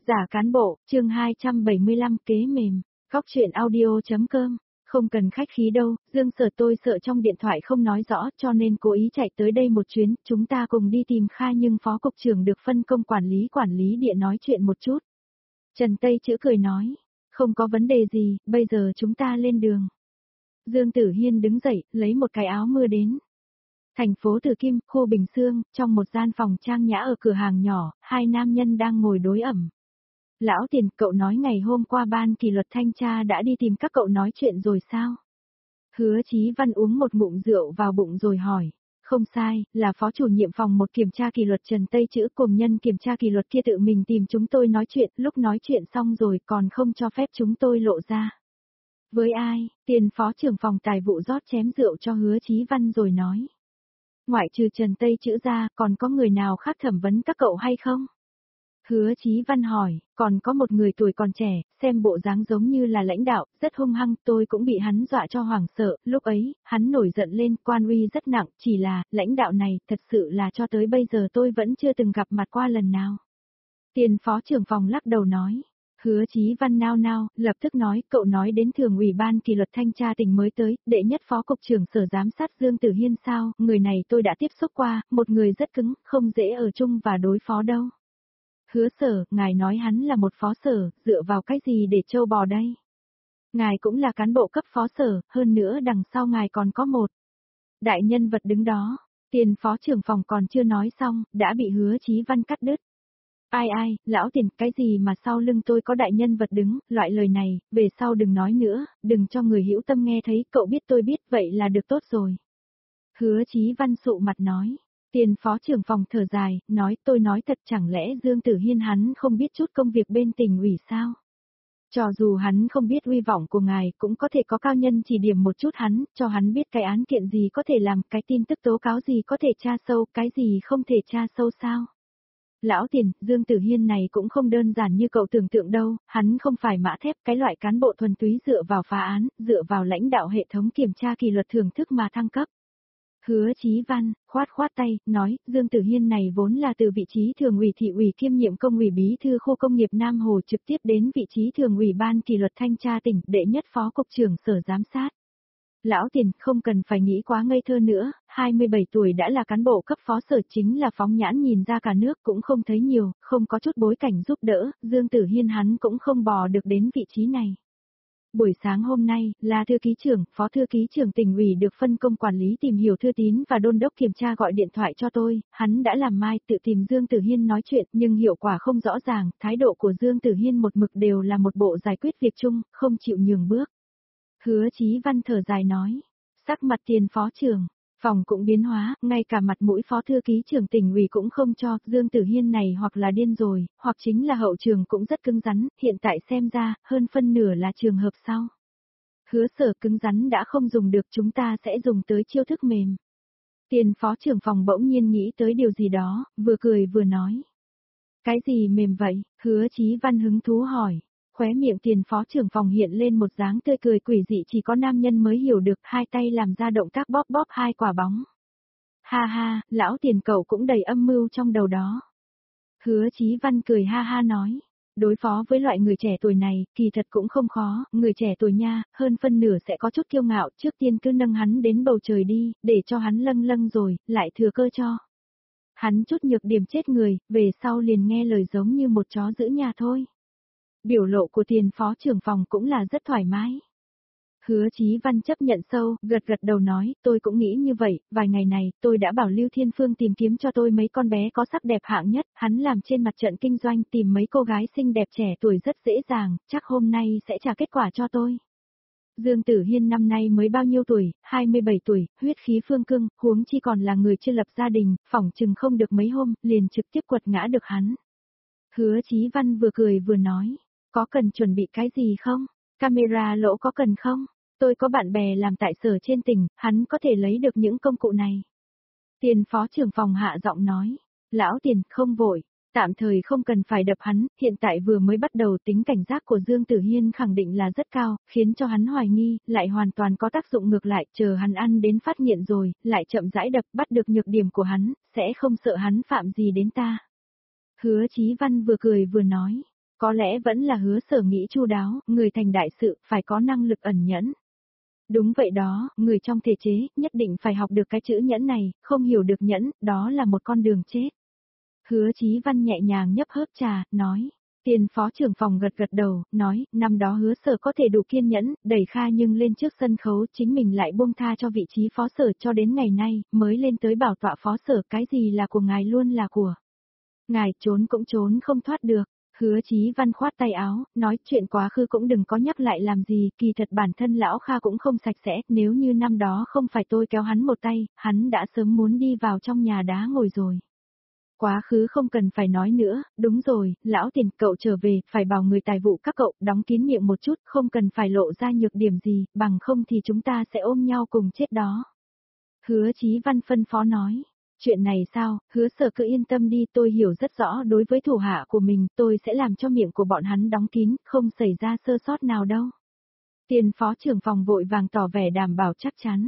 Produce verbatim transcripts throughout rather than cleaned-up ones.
Giả cán bộ, chương hai trăm bảy mươi lăm kế mềm, góc truyện audio.com, không cần khách khí đâu, Dương Sở tôi sợ trong điện thoại không nói rõ cho nên cố ý chạy tới đây một chuyến, chúng ta cùng đi tìm Kha nhưng phó cục trưởng được phân công quản lý quản lý địa nói chuyện một chút. Trần Tây Chữ cười nói, không có vấn đề gì, bây giờ chúng ta lên đường. Dương Tử Hiên đứng dậy, lấy một cái áo mưa đến. Thành phố Tử Kim, khu Bình Sương, trong một gian phòng trang nhã ở cửa hàng nhỏ, hai nam nhân đang ngồi đối ẩm. Lão Tiền, cậu nói ngày hôm qua ban kỷ luật thanh tra đã đi tìm các cậu nói chuyện rồi sao? Hứa Chí Văn uống một ngụm rượu vào bụng rồi hỏi. Không sai, là phó chủ nhiệm phòng một kiểm tra kỷ luật Trần Tây Chữ cùng nhân kiểm tra kỷ luật kia tự mình tìm chúng tôi nói chuyện, lúc nói chuyện xong rồi còn không cho phép chúng tôi lộ ra. Với ai? Tiền phó trưởng phòng tài vụ rót chén rượu cho Hứa Chí Văn rồi nói. Ngoại trừ Trần Tây Chữ ra, còn có người nào khác thẩm vấn các cậu hay không? Hứa Chí Văn hỏi, còn có một người tuổi còn trẻ, xem bộ dáng giống như là lãnh đạo, rất hung hăng, tôi cũng bị hắn dọa cho hoảng sợ, lúc ấy, hắn nổi giận lên, quan uy rất nặng, chỉ là, lãnh đạo này, thật sự là cho tới bây giờ tôi vẫn chưa từng gặp mặt qua lần nào. Tiền phó trưởng phòng lắc đầu nói. Hứa Chí Văn nao nao, lập tức nói, cậu nói đến thường ủy ban kỷ luật thanh tra tỉnh mới tới, đệ nhất phó cục trưởng sở giám sát Dương Tử Hiên sao, người này tôi đã tiếp xúc qua, một người rất cứng, không dễ ở chung và đối phó đâu. Hứa Sở, ngài nói hắn là một phó sở, dựa vào cái gì để trâu bò đây? Ngài cũng là cán bộ cấp phó sở, hơn nữa đằng sau ngài còn có một đại nhân vật đứng đó. Tiền phó trưởng phòng còn chưa nói xong, đã bị Hứa Chí Văn cắt đứt. Ai ai, lão Tiền, cái gì mà sau lưng tôi có đại nhân vật đứng, loại lời này, về sau đừng nói nữa, đừng cho người hữu tâm nghe thấy, cậu biết tôi biết, vậy là được tốt rồi. Hứa Chí Văn sụ mặt nói. Tiền phó trưởng phòng thở dài, nói tôi nói thật chẳng lẽ Dương Tử Hiên hắn không biết chút công việc bên tỉnh ủy sao? Cho dù hắn không biết uy vọng của ngài cũng có thể có cao nhân chỉ điểm một chút hắn, cho hắn biết cái án kiện gì có thể làm, cái tin tức tố cáo gì có thể tra sâu, cái gì không thể tra sâu sao? Lão Tiền, Dương Tử Hiên này cũng không đơn giản như cậu tưởng tượng đâu, hắn không phải mã thép cái loại cán bộ thuần túy dựa vào phá án, dựa vào lãnh đạo hệ thống kiểm tra kỷ luật thưởng thức mà thăng cấp. Hứa Chí Văn, khoát khoát tay, nói, Dương Tử Hiên này vốn là từ vị trí thường ủy thị ủy kiêm nhiệm công ủy bí thư khu công nghiệp Nam Hồ trực tiếp đến vị trí thường ủy ban kỷ luật thanh tra tỉnh, đệ nhất phó cục trưởng sở giám sát. Lão Tiền, không cần phải nghĩ quá ngây thơ nữa, hai mươi bảy tuổi đã là cán bộ cấp phó sở chính là phóng nhãn nhìn ra cả nước cũng không thấy nhiều, không có chút bối cảnh giúp đỡ, Dương Tử Hiên hắn cũng không bò được đến vị trí này. Buổi sáng hôm nay, là thư ký trưởng, phó thư ký trưởng tỉnh ủy được phân công quản lý tìm hiểu thư tín và đôn đốc kiểm tra gọi điện thoại cho tôi, hắn đã làm mai tự tìm Dương Tử Hiên nói chuyện nhưng hiệu quả không rõ ràng, thái độ của Dương Tử Hiên một mực đều là một bộ giải quyết việc chung, không chịu nhường bước. Hứa Chí Văn thở dài nói, sắc mặt tiền phó trưởng, phòng cũng biến hóa, ngay cả mặt mũi phó thư ký trưởng tỉnh ủy cũng không cho, Dương Tử Hiên này hoặc là điên rồi, hoặc chính là hậu trường cũng rất cứng rắn, hiện tại xem ra, hơn phân nửa là trường hợp sau. Hứa Sở, cứng rắn đã không dùng được, chúng ta sẽ dùng tới chiêu thức mềm. Tiền phó trưởng phòng bỗng nhiên nghĩ tới điều gì đó, vừa cười vừa nói. Cái gì mềm vậy? Hứa Chí Văn hứng thú hỏi. Khóe miệng tiền phó trưởng phòng hiện lên một dáng tươi cười quỷ dị chỉ có nam nhân mới hiểu được, hai tay làm ra động tác bóp bóp hai quả bóng. Ha ha, lão Tiền cậu cũng đầy âm mưu trong đầu đó. Hứa Chí Văn cười ha ha nói, đối phó với loại người trẻ tuổi này, kỳ thật cũng không khó, người trẻ tuổi nha, hơn phân nửa sẽ có chút kiêu ngạo, trước tiên cứ nâng hắn đến bầu trời đi, để cho hắn lâng lâng rồi, lại thừa cơ cho. Hắn chút nhược điểm chết người, về sau liền nghe lời giống như một chó giữ nhà thôi. Biểu lộ của tiền phó trưởng phòng cũng là rất thoải mái. Hứa Chí Văn chấp nhận sâu, gật gật đầu nói, tôi cũng nghĩ như vậy, vài ngày này, tôi đã bảo Lưu Thiên Phương tìm kiếm cho tôi mấy con bé có sắc đẹp hạng nhất, hắn làm trên mặt trận kinh doanh tìm mấy cô gái xinh đẹp trẻ tuổi rất dễ dàng, chắc hôm nay sẽ trả kết quả cho tôi. Dương Tử Hiên năm nay mới bao nhiêu tuổi, hai mươi bảy tuổi, huyết khí phương cương, huống chi còn là người chưa lập gia đình, phỏng chừng không được mấy hôm, liền trực tiếp quật ngã được hắn. Hứa Chí Văn vừa cười vừa nói. Có cần chuẩn bị cái gì không? Camera lỗ có cần không? Tôi có bạn bè làm tại sở trên tỉnh, hắn có thể lấy được những công cụ này. Tiền phó trưởng phòng hạ giọng nói. Lão Tiền, không vội. Tạm thời không cần phải đập hắn, hiện tại vừa mới bắt đầu tính cảnh giác của Dương Tử Hiên khẳng định là rất cao, khiến cho hắn hoài nghi, lại hoàn toàn có tác dụng ngược lại, chờ hắn ăn đến phát nghiện rồi, lại chậm rãi đập bắt được nhược điểm của hắn, sẽ không sợ hắn phạm gì đến ta. Hứa Chí Văn vừa cười vừa nói. Có lẽ vẫn là Hứa Sở nghĩ chu đáo, người thành đại sự, phải có năng lực ẩn nhẫn. Đúng vậy đó, người trong thể chế, nhất định phải học được cái chữ nhẫn này, không hiểu được nhẫn, đó là một con đường chết. Hứa Chí Văn nhẹ nhàng nhấp hớp trà, nói. Tiền phó trưởng phòng gật gật đầu, nói, năm đó Hứa Sở có thể đủ kiên nhẫn, đẩy Kha nhưng lên trước sân khấu chính mình lại buông tha cho vị trí phó sở cho đến ngày nay, mới lên tới bảo tọa phó sở, cái gì là của ngài luôn là của. Ngài trốn cũng trốn không thoát được. Hứa Chí Văn khoát tay áo, nói chuyện quá khứ cũng đừng có nhắc lại làm gì, kỳ thật bản thân lão Kha cũng không sạch sẽ, nếu như năm đó không phải tôi kéo hắn một tay, hắn đã sớm muốn đi vào trong nhà đá ngồi rồi. Quá khứ không cần phải nói nữa, đúng rồi, lão Tiền cậu trở về, phải bảo người tài vụ các cậu đóng kín miệng một chút, không cần phải lộ ra nhược điểm gì, bằng không thì chúng ta sẽ ôm nhau cùng chết đó. Hứa Chí Văn phân phó nói. Chuyện này sao, Hứa Sở cứ yên tâm đi, tôi hiểu rất rõ đối với thủ hạ của mình, tôi sẽ làm cho miệng của bọn hắn đóng kín, không xảy ra sơ sót nào đâu. Tiền phó trưởng phòng vội vàng tỏ vẻ đảm bảo chắc chắn.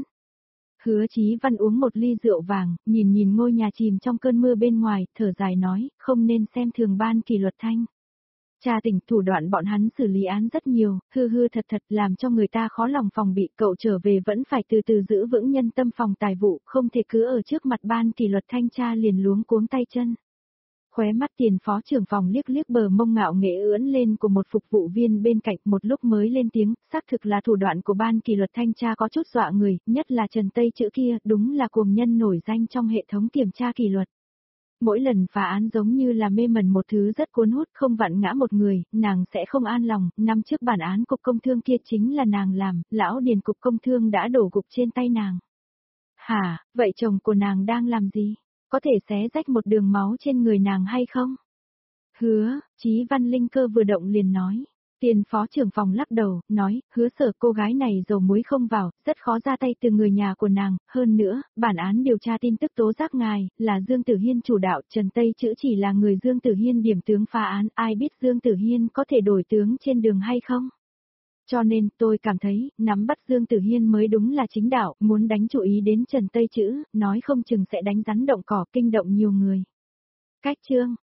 Hứa Chí Văn uống một ly rượu vàng, nhìn nhìn ngôi nhà chìm trong cơn mưa bên ngoài, thở dài nói, không nên xem thường ban kỷ luật thanh. Tra tỉnh thủ đoạn bọn hắn xử lý án rất nhiều, hư hư thật thật làm cho người ta khó lòng phòng bị, cậu trở về vẫn phải từ từ giữ vững nhân tâm phòng tài vụ, không thể cứ ở trước mặt ban kỷ luật thanh tra liền luống cuống tay chân. Khóe mắt Tiền phó trưởng phòng liếc liếc bờ mông ngạo nghễ ưỡn lên của một phục vụ viên bên cạnh, một lúc mới lên tiếng, xác thực là thủ đoạn của ban kỷ luật thanh tra có chút dọa người, nhất là Trần Tây chữ kia, đúng là cuồng nhân nổi danh trong hệ thống kiểm tra kỷ luật. Mỗi lần phá án giống như là mê mẩn một thứ rất cuốn hút, không vặn ngã một người, nàng sẽ không an lòng, năm trước bản án cục công thương kia chính là nàng làm, lão Điền cục công thương đã đổ gục trên tay nàng. Hả, vậy chồng của nàng đang làm gì? Có thể xé rách một đường máu trên người nàng hay không? Hứa, Chí Văn linh cơ vừa động liền nói. Tiền phó trưởng phòng lắc đầu, nói, Hứa Sở cô gái này dầu muối không vào, rất khó ra tay từ người nhà của nàng, hơn nữa, bản án điều tra tin tức tố giác ngài, là Dương Tử Hiên chủ đạo, Trần Tây chữ chỉ là người Dương Tử Hiên điểm tướng phá án, ai biết Dương Tử Hiên có thể đổi tướng trên đường hay không? Cho nên, tôi cảm thấy, nắm bắt Dương Tử Hiên mới đúng là chính đạo, muốn đánh chú ý đến Trần Tây chữ, nói không chừng sẽ đánh rắn động cỏ, kinh động nhiều người. Cách chương